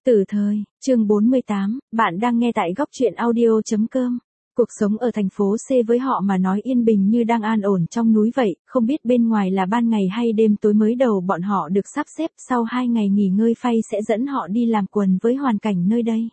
Từ thời, chương 48, bạn đang nghe tại góc truyện audio.com. Cuộc sống ở thành phố C với họ mà nói yên bình như đang an ổn trong núi vậy, không biết bên ngoài là ban ngày hay đêm tối mới đầu bọn họ được sắp xếp sau 2 ngày nghỉ ngơi phay sẽ dẫn họ đi làm quần với hoàn cảnh nơi đây.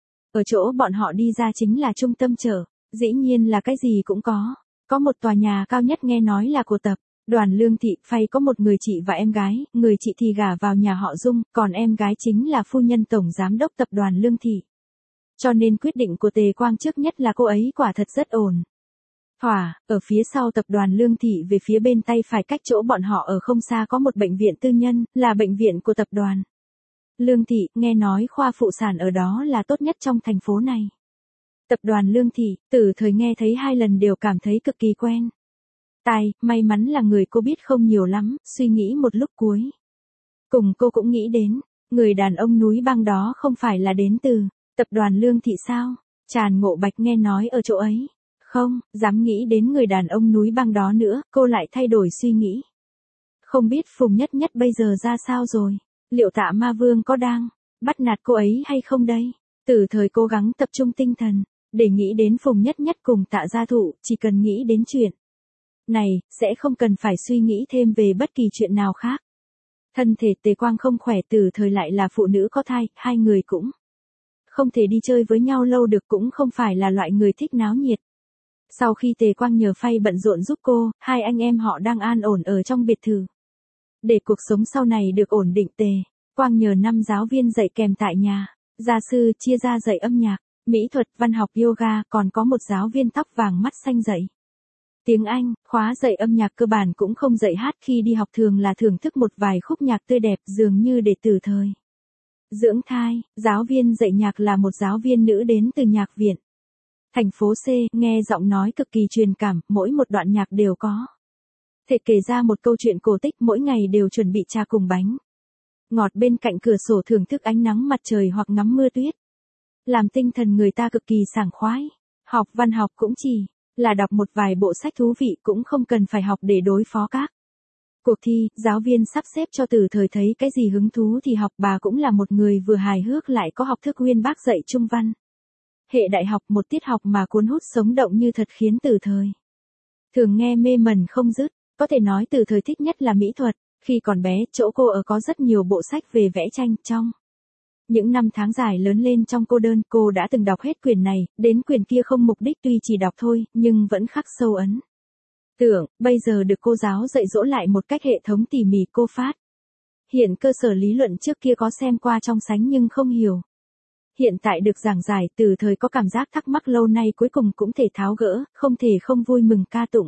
Ở chỗ bọn họ đi ra chính là trung tâm chợ, dĩ nhiên là cái gì cũng có. Có một tòa nhà cao nhất nghe nói là của tập đoàn Lương Thị, phay có một người chị và em gái, người chị thì gả vào nhà họ Dung, còn em gái chính là phu nhân tổng giám đốc tập đoàn Lương Thị. Cho nên quyết định của Tề Quang trước nhất là cô ấy quả thật rất ổn. Thỏa, ở phía sau tập đoàn Lương Thị về phía bên tay phải cách chỗ bọn họ ở không xa có một bệnh viện tư nhân, là bệnh viện của tập đoàn Lương Thị, nghe nói khoa phụ sản ở đó là tốt nhất trong thành phố này. Tập đoàn Lương Thị, từ thời nghe thấy 2 lần đều cảm thấy cực kỳ quen tai, may mắn là người cô biết không nhiều lắm, suy nghĩ một lúc cuối. Cùng cô cũng nghĩ đến, người đàn ông núi băng đó không phải là đến từ tập đoàn Lương Thị sao? Tràn Ngộ Bạch nghe nói ở chỗ ấy. Không, dám nghĩ đến người đàn ông núi băng đó nữa, cô lại thay đổi suy nghĩ. Không biết Phùng Nhất Nhất bây giờ ra sao rồi? Liệu Tạ Ma Vương có đang bắt nạt cô ấy hay không đây? Từ thời cố gắng tập trung tinh thần, để nghĩ đến Phùng Nhất Nhất cùng Tạ Gia Thụ, chỉ cần nghĩ đến chuyện này, sẽ không cần phải suy nghĩ thêm về bất kỳ chuyện nào khác. Thân thể Tề Quang không khỏe, từ thời lại là phụ nữ có thai, 2 người cũng không thể đi chơi với nhau lâu được, cũng không phải là loại người thích náo nhiệt. Sau khi Tề Quang nhờ phay bận rộn giúp cô, 2 anh em họ đang an ổn ở trong biệt thự. Để cuộc sống sau này được ổn định, Tề Quang nhờ 5 giáo viên dạy kèm tại nhà, gia sư chia ra dạy âm nhạc, mỹ thuật, văn học, yoga, còn có một giáo viên tóc vàng mắt xanh dạy tiếng Anh. Khóa dạy âm nhạc cơ bản cũng không dạy hát, khi đi học thường là thưởng thức một vài khúc nhạc tươi đẹp, dường như để từ thời dưỡng thai. Giáo viên dạy nhạc là một giáo viên nữ đến từ nhạc viện thành phố C, nghe giọng nói cực kỳ truyền cảm, mỗi một đoạn nhạc đều có thể kể ra một câu chuyện cổ tích, mỗi ngày đều chuẩn bị trà cùng bánh ngọt bên cạnh cửa sổ thưởng thức ánh nắng mặt trời hoặc ngắm mưa tuyết, làm tinh thần người ta cực kỳ sảng khoái. Học văn học cũng chỉ là đọc một vài bộ sách thú vị, cũng không cần phải học để đối phó các cuộc thi. Giáo viên sắp xếp cho từ thời thấy cái gì hứng thú thì học, bà cũng là một người vừa hài hước lại có học thức, uyên bác dạy trung văn hệ đại học, một tiết học mà cuốn hút sống động như thật, khiến từ thời thường nghe mê mẩn không dứt. Có thể nói từ thời thích nhất là mỹ thuật. Khi còn bé, chỗ cô ở có rất nhiều bộ sách về vẽ tranh. Trong những năm tháng dài lớn lên trong cô đơn, cô đã từng đọc hết quyển này, đến quyển kia, không mục đích, tuy chỉ đọc thôi, nhưng vẫn khắc sâu ấn tượng. Bây giờ được cô giáo dạy dỗ lại một cách hệ thống tỉ mỉ, cô phát hiện cơ sở lý luận trước kia có xem qua trong sách nhưng không hiểu. Hiện tại được giảng giải, từ thời có cảm giác thắc mắc lâu nay cuối cùng cũng thể tháo gỡ, không thể không vui mừng ca tụng.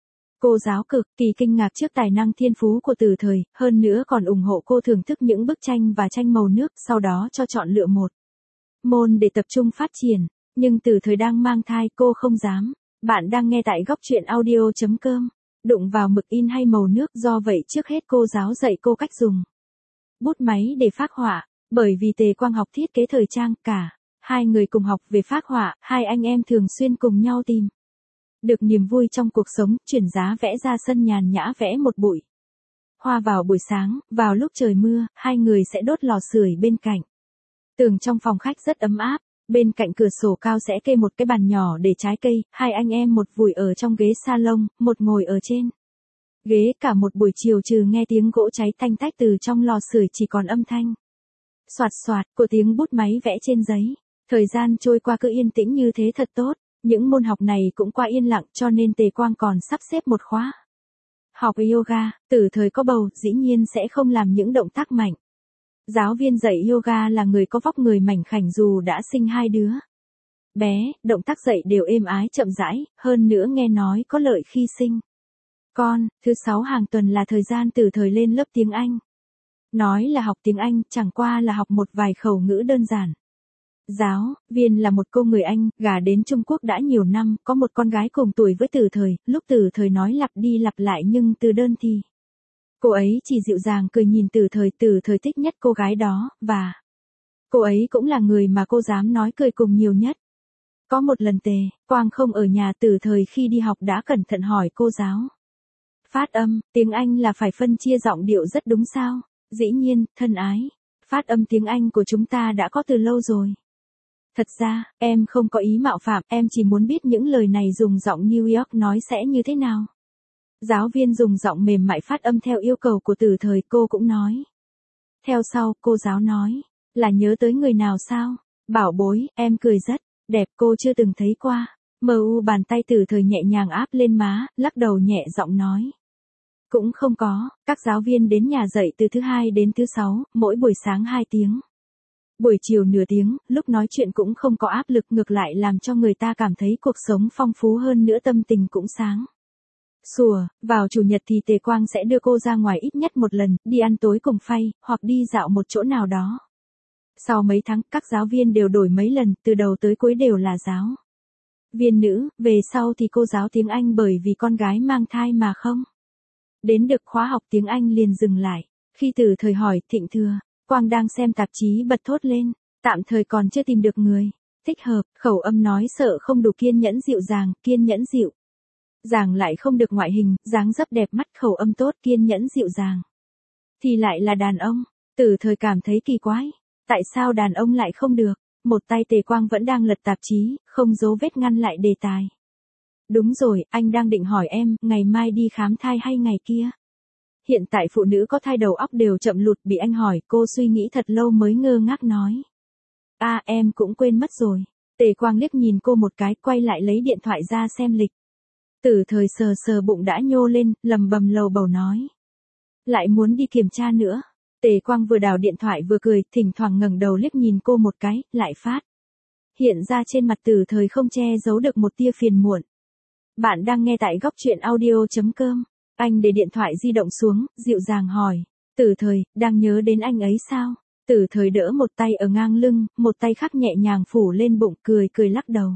Cô giáo cực kỳ kinh ngạc trước tài năng thiên phú của từ thời, hơn nữa còn ủng hộ cô thưởng thức những bức tranh và tranh màu nước, sau đó cho chọn lựa một môn để tập trung phát triển. Nhưng từ thời đang mang thai, cô không dám. Bạn đang nghe tại góc truyện audio.com. Đụng vào mực in hay màu nước, do vậy trước hết cô giáo dạy cô cách dùng bút máy để phác họa. Bởi vì Tề Quang học thiết kế thời trang, cả 2 người cùng học về phác họa, 2 anh em thường xuyên cùng nhau tìm được niềm vui trong cuộc sống, chuyển giá vẽ ra sân nhàn nhã vẽ một bụi hoa vào buổi sáng. Vào lúc trời mưa, 2 người sẽ đốt lò sưởi bên cạnh tường trong phòng khách rất ấm áp. Bên cạnh cửa sổ cao sẽ kê một cái bàn nhỏ để trái cây, 2 anh em một vùi ở trong ghế salon, một ngồi ở trên ghế. Cả một buổi chiều trừ nghe tiếng gỗ cháy tanh tách từ trong lò sưởi, chỉ còn âm thanh xoạt xoạt của tiếng bút máy vẽ trên giấy. Thời gian trôi qua cứ yên tĩnh như thế thật tốt. Những môn học này cũng qua yên lặng, cho nên Tề Quang còn sắp xếp một khóa học yoga. Từ thời có bầu, dĩ nhiên sẽ không làm những động tác mạnh. Giáo viên dạy yoga là người có vóc người mảnh khảnh, dù đã sinh 2 đứa bé, động tác dạy đều êm ái chậm rãi, hơn nữa nghe nói có lợi khi sinh con. Thứ 6 hàng tuần là thời gian từ thời lên lớp tiếng Anh. Nói là học tiếng Anh, chẳng qua là học một vài khẩu ngữ đơn giản. Giáo viên là một cô người Anh, gả đến Trung Quốc đã nhiều năm, có một con gái cùng tuổi với từ thời. Lúc từ thời nói lặp đi lặp lại nhưng từ đơn thì cô ấy chỉ dịu dàng cười nhìn từ thời thích nhất cô gái đó, và cô ấy cũng là người mà cô dám nói cười cùng nhiều nhất. Có một lần Tề Quang không ở nhà, từ thời khi đi học đã cẩn thận hỏi cô giáo phát âm tiếng Anh là phải phân chia giọng điệu rất đúng sao? Dĩ nhiên, thân ái. Phát âm tiếng Anh của chúng ta đã có từ lâu rồi. Thật ra, em không có ý mạo phạm, em chỉ muốn biết những lời này dùng giọng New York nói sẽ như thế nào. Giáo viên dùng giọng mềm mại phát âm theo yêu cầu của Từ Thời, cô cũng nói. Theo sau, cô giáo nói, là nhớ tới người nào sao? Bảo bối, em cười rất đẹp, cô chưa từng thấy qua. Mu bàn tay Từ Thời nhẹ nhàng áp lên má, lắc đầu nhẹ giọng nói. Cũng không có, các giáo viên đến nhà dạy từ thứ 2 đến thứ 6, mỗi buổi sáng 2 tiếng. Buổi chiều nửa tiếng, lúc nói chuyện cũng không có áp lực, ngược lại làm cho người ta cảm thấy cuộc sống phong phú hơn nữa, tâm tình cũng sáng sủa. Vào chủ nhật thì Tề Quang sẽ đưa cô ra ngoài ít nhất một lần, đi ăn tối cùng Phay, hoặc đi dạo một chỗ nào đó. Sau mấy tháng, các giáo viên đều đổi mấy lần, từ đầu tới cuối đều là giáo viên nữ, về sau thì cô giáo tiếng Anh bởi vì con gái mang thai mà không đến được khóa học tiếng Anh liền dừng lại. Khi Từ Thời hỏi, Thịnh Thừa, Quang đang xem tạp chí bật thốt lên, tạm thời còn chưa tìm được người thích hợp, khẩu âm nói sợ không đủ kiên nhẫn dịu dàng, kiên nhẫn dịu dàng lại không được ngoại hình, dáng dấp đẹp mắt, khẩu âm tốt, kiên nhẫn dịu dàng thì lại là đàn ông. Từ Thời cảm thấy kỳ quái, tại sao đàn ông lại không được? Một tay Tề Quang vẫn đang lật tạp chí, không giấu vết ngăn lại đề tài. Đúng rồi, anh đang định hỏi em, ngày mai đi khám thai hay ngày kia? Hiện tại phụ nữ có thai đầu óc đều chậm lụt, bị anh hỏi, cô suy nghĩ thật lâu mới ngơ ngác nói. Em cũng quên mất rồi. Tề Quang liếc nhìn cô một cái, quay lại lấy điện thoại ra xem lịch. Từ Thời sờ sờ bụng đã nhô lên, lầm bầm lầu bầu nói. Lại muốn đi kiểm tra nữa. Tề Quang vừa đào điện thoại vừa cười, thỉnh thoảng ngẩng đầu liếc nhìn cô một cái, lại phát hiện ra trên mặt Từ Thời không che giấu được một tia phiền muộn. Bạn đang nghe tại góc truyện audio.com. Anh để điện thoại di động xuống, dịu dàng hỏi. Từ Thời, đang nhớ đến anh ấy sao? Từ Thời đỡ một tay ở ngang lưng, một tay khác nhẹ nhàng phủ lên bụng, cười cười lắc đầu.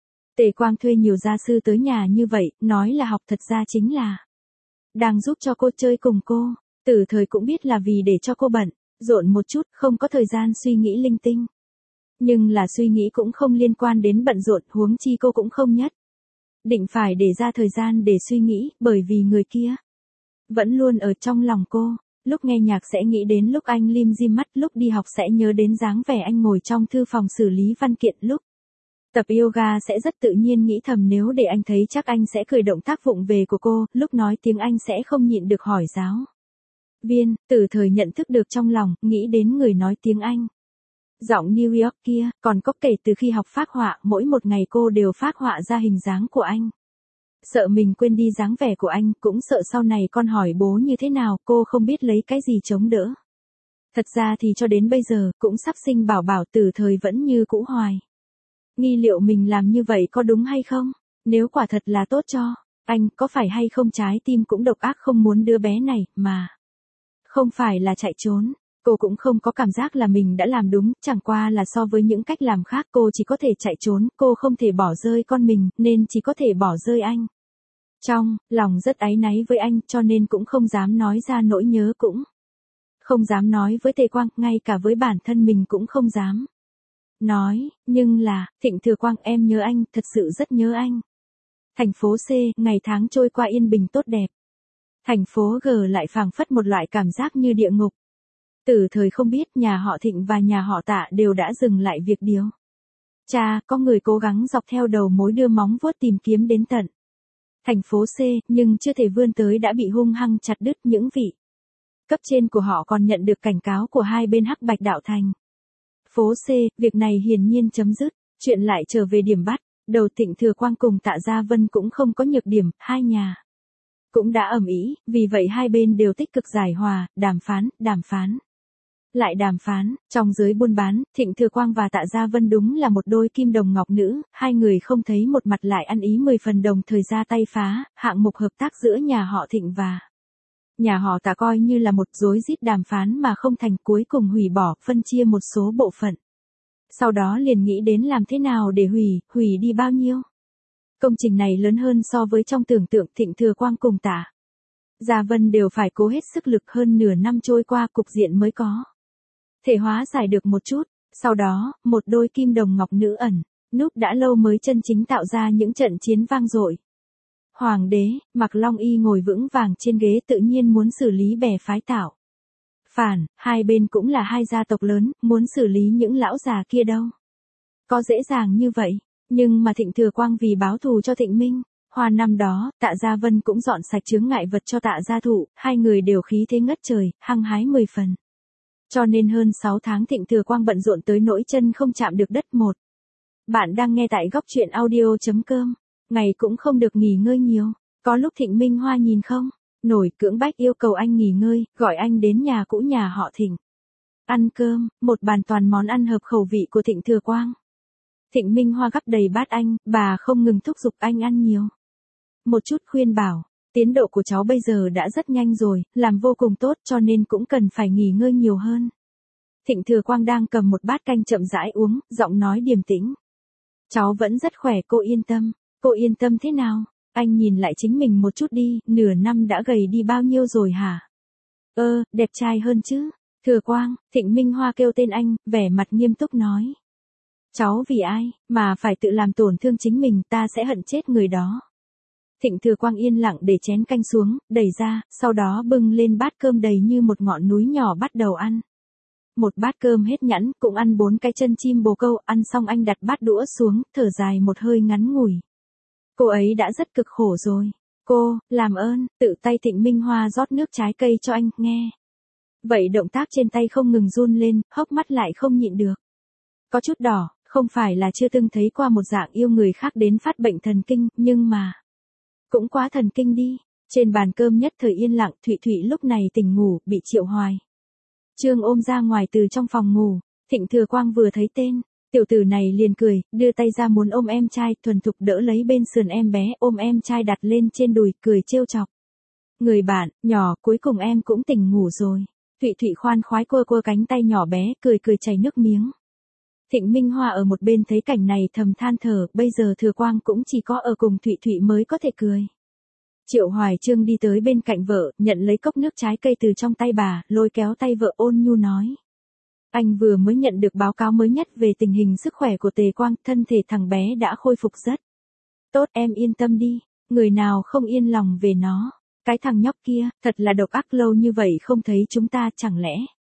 Tề Quang thuê nhiều gia sư tới nhà như vậy, nói là học thật ra chính là đang giúp cho cô chơi cùng cô. Từ Thời cũng biết là vì để cho cô bận rộn một chút, không có thời gian suy nghĩ linh tinh. Nhưng là suy nghĩ cũng không liên quan đến bận rộn, huống chi cô cũng không nhất định phải để ra thời gian để suy nghĩ, bởi vì người kia vẫn luôn ở trong lòng cô. Lúc nghe nhạc sẽ nghĩ đến lúc anh lim dim mắt, lúc đi học sẽ nhớ đến dáng vẻ anh ngồi trong thư phòng xử lý văn kiện, lúc tập yoga sẽ rất tự nhiên nghĩ thầm nếu để anh thấy chắc anh sẽ cười động tác vụng về của cô, lúc nói tiếng Anh sẽ không nhịn được hỏi giáo viên. Từ Thời nhận thức được trong lòng, nghĩ đến người nói tiếng Anh giọng New York kia, còn có kể từ khi học phác họa, mỗi một ngày cô đều phác họa ra hình dáng của anh. Sợ mình quên đi dáng vẻ của anh, cũng sợ sau này con hỏi bố như thế nào, cô không biết lấy cái gì chống đỡ. Thật ra thì cho đến bây giờ, cũng sắp sinh bảo bảo, Từ Thời vẫn như cũ hoài nghi liệu mình làm như vậy có đúng hay không? Nếu quả thật là tốt cho anh, có phải hay không trái tim cũng độc ác không muốn đứa bé này, mà không phải là chạy trốn. Cô cũng không có cảm giác là mình đã làm đúng, chẳng qua là so với những cách làm khác cô chỉ có thể chạy trốn, cô không thể bỏ rơi con mình, nên chỉ có thể bỏ rơi anh. Trong lòng rất áy náy với anh, cho nên cũng không dám nói ra nỗi nhớ, cũng không dám nói với Tề Quang, ngay cả với bản thân mình cũng không dám nói, nhưng là, Thịnh Thừa Quang, em nhớ anh, thật sự rất nhớ anh. Thành phố C, ngày tháng trôi qua yên bình tốt đẹp. Thành phố G lại phảng phất một loại cảm giác như địa ngục. Từ Thời không biết nhà họ Thịnh và nhà họ Tạ đều đã dừng lại việc điều tra, có người cố gắng dọc theo đầu mối đưa móng vuốt tìm kiếm đến tận thành phố C, nhưng chưa thể vươn tới đã bị hung hăng chặt đứt. Những vị cấp trên của họ còn nhận được cảnh cáo của hai bên hắc bạch đạo thành phố C, việc này hiển nhiên chấm dứt. Chuyện lại trở về điểm bắt đầu, Thịnh Thừa Quang cùng Tạ Gia Vân cũng không có nhược điểm, hai nhà cũng đã ầm ĩ, vì vậy hai bên đều tích cực giải hòa, đàm phán. Lại đàm phán, trong giới buôn bán, Thịnh Thừa Quang và Tạ Gia Vân đúng là một đôi kim đồng ngọc nữ, hai người không thấy một mặt lại ăn ý 10 phần đồng thời ra tay phá, hạng mục hợp tác giữa nhà họ Thịnh và nhà họ Tạ coi như là một rối rít đàm phán mà không thành, cuối cùng hủy bỏ, phân chia một số bộ phận. Sau đó liền nghĩ đến làm thế nào để hủy đi bao nhiêu. Công trình này lớn hơn so với trong tưởng tượng, Thịnh Thừa Quang cùng Tạ Gia Vân đều phải cố hết sức lực, hơn nửa năm trôi qua cục diện mới có thể hóa giải được một chút. Sau đó, một đôi kim đồng ngọc nữ ẩn núp đã lâu mới chân chính tạo ra những trận chiến vang dội. Hoàng đế, mặc long y ngồi vững vàng trên ghế, tự nhiên muốn xử lý bè phái Tảo Phản, hai bên cũng là hai gia tộc lớn, muốn xử lý những lão già kia đâu. Có dễ dàng như vậy, nhưng mà Thịnh Thừa Quang vì báo thù cho Thịnh Minh. Hoa năm đó, Tạ Gia Vân cũng dọn sạch chướng ngại vật cho Tạ Gia Thụ, hai người đều khí thế ngất trời, hăng hái 10 phần. Cho nên hơn 6 tháng Thịnh Thừa Quang bận rộn tới nỗi chân không chạm được đất một. Bạn đang nghe tại góc truyện audio.com. Ngày cũng không được nghỉ ngơi nhiều. Có lúc Thịnh Minh Hoa nhìn không nổi cưỡng bách yêu cầu anh nghỉ ngơi, gọi anh đến nhà cũ nhà họ Thịnh. Ăn cơm, một bàn toàn món ăn hợp khẩu vị của Thịnh Thừa Quang. Thịnh Minh Hoa gắp đầy bát anh, bà không ngừng thúc giục anh ăn nhiều. Một chút khuyên bảo, tiến độ của cháu bây giờ đã rất nhanh rồi, làm vô cùng tốt cho nên cũng cần phải nghỉ ngơi nhiều hơn. Thịnh Thừa Quang đang cầm một bát canh chậm rãi uống, giọng nói điềm tĩnh. Cháu vẫn rất khỏe, cô yên tâm. Cô yên tâm thế nào? Anh nhìn lại chính mình một chút đi, nửa năm đã gầy đi bao nhiêu rồi hả? Đẹp trai hơn chứ. Thừa Quang, Thịnh Minh Hoa kêu tên anh, vẻ mặt nghiêm túc nói. Cháu vì ai, mà phải tự làm tổn thương chính mình, ta sẽ hận chết người đó. Thịnh Thừa Quang yên lặng để chén canh xuống, đẩy ra, sau đó bưng lên bát cơm đầy như một ngọn núi nhỏ bắt đầu ăn. Một bát cơm hết nhẵn, cũng ăn 4 cái chân chim bồ câu, ăn xong anh đặt bát đũa xuống, thở dài một hơi ngắn ngủi. Cô ấy đã rất cực khổ rồi. Cô, làm ơn, tự tay Thịnh Minh Hoa rót nước trái cây cho anh, nghe. Vậy động tác trên tay không ngừng run lên, hốc mắt lại không nhịn được. Có chút đỏ, không phải là chưa từng thấy qua một dạng yêu người khác đến phát bệnh thần kinh, nhưng mà cũng quá thần kinh đi. Trên bàn cơm nhất thời yên lặng, Thụy Thụy lúc này tỉnh ngủ, bị Triệu Hoài Trương ôm ra ngoài từ trong phòng ngủ. Thịnh Thừa Quang vừa thấy tên, tiểu tử này liền cười, đưa tay ra muốn ôm em trai, thuần thục đỡ lấy bên sườn em bé, ôm em trai đặt lên trên đùi, cười trêu chọc. Người bạn, nhỏ, cuối cùng em cũng tỉnh ngủ rồi. Thụy Thụy khoan khoái cua cánh tay nhỏ bé, cười chảy nước miếng. Thịnh Minh Hoa ở một bên thấy cảnh này thầm than thở, bây giờ Thừa Quang cũng chỉ có ở cùng Thụy Thụy mới có thể cười. Triệu Hoài Trương đi tới bên cạnh vợ, nhận lấy cốc nước trái cây từ trong tay bà, lôi kéo tay vợ ôn nhu nói. Anh vừa mới nhận được báo cáo mới nhất về tình hình sức khỏe của Tề Quang, thân thể thằng bé đã khôi phục rất tốt, em yên tâm đi, người nào không yên lòng về nó. Cái thằng nhóc kia, thật là độc ác, lâu như vậy không thấy chúng ta, chẳng lẽ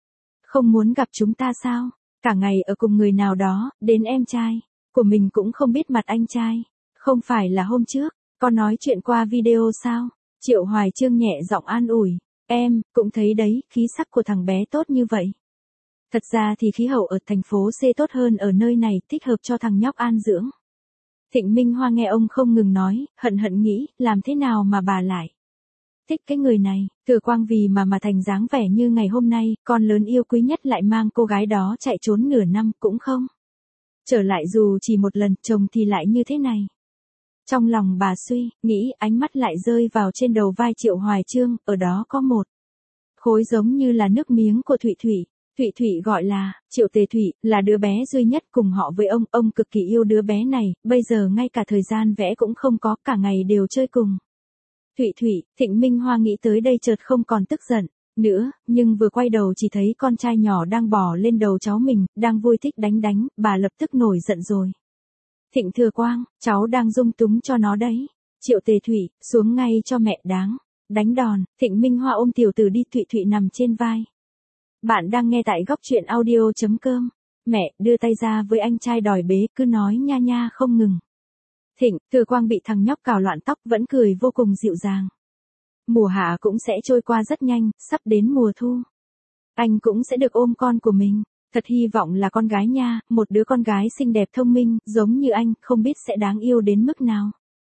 không muốn gặp chúng ta sao? Cả ngày ở cùng người nào đó, đến em trai của mình cũng không biết mặt anh trai. Không phải là hôm trước, con nói chuyện qua video sao? Triệu Hoài Trương nhẹ giọng an ủi. Em, cũng thấy đấy, khí sắc của thằng bé tốt như vậy. Thật ra thì khí hậu ở thành phố C tốt hơn ở nơi này, thích hợp cho thằng nhóc an dưỡng. Thịnh Minh Hoa nghe ông không ngừng nói, hận nghĩ, làm thế nào mà bà lại thích cái người này. Thừa Quang vì mà thành dáng vẻ như ngày hôm nay, con lớn yêu quý nhất lại mang cô gái đó chạy trốn nửa năm cũng không trở lại dù chỉ một lần, chồng thì lại như thế này. Trong lòng bà suy nghĩ, ánh mắt lại rơi vào trên đầu vai Triệu Hoài Trương, ở đó có một khối giống như là nước miếng của Thụy Thụy. Thụy Thụy gọi là Triệu Tề Thụy, là đứa bé duy nhất cùng họ với ông cực kỳ yêu đứa bé này, bây giờ ngay cả thời gian vẽ cũng không có, cả ngày đều chơi cùng Thụy Thụy. Thịnh Minh Hoa nghĩ tới đây chợt không còn tức giận nữa, nhưng vừa quay đầu chỉ thấy con trai nhỏ đang bò lên đầu cháu mình, đang vui thích đánh, bà lập tức nổi giận rồi. Thịnh Thừa Quang, cháu đang dung túng cho nó đấy. Triệu Tề Thụy, xuống ngay cho mẹ đáng đánh đòn. Thịnh Minh Hoa ôm tiểu tử đi, Thụy Thụy nằm trên vai. Bạn đang nghe tại góc truyện audio.com. Mẹ, đưa tay ra với anh trai đòi bế, cứ nói nha nha không ngừng. Thịnh Thừa Quang bị thằng nhóc cào loạn tóc vẫn cười vô cùng dịu dàng. Mùa hạ cũng sẽ trôi qua rất nhanh, sắp đến mùa thu. Anh cũng sẽ được ôm con của mình. Thật hy vọng là con gái nha, một đứa con gái xinh đẹp thông minh, giống như anh, không biết sẽ đáng yêu đến mức nào.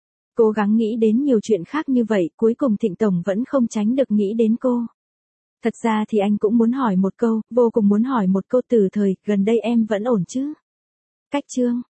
Cố gắng nghĩ đến nhiều chuyện khác như vậy, cuối cùng Thịnh Tổng vẫn không tránh được nghĩ đến cô. Thật ra thì anh cũng muốn hỏi một câu, vô cùng muốn hỏi một câu, từ thời gần đây em vẫn ổn chứ? Cách Trương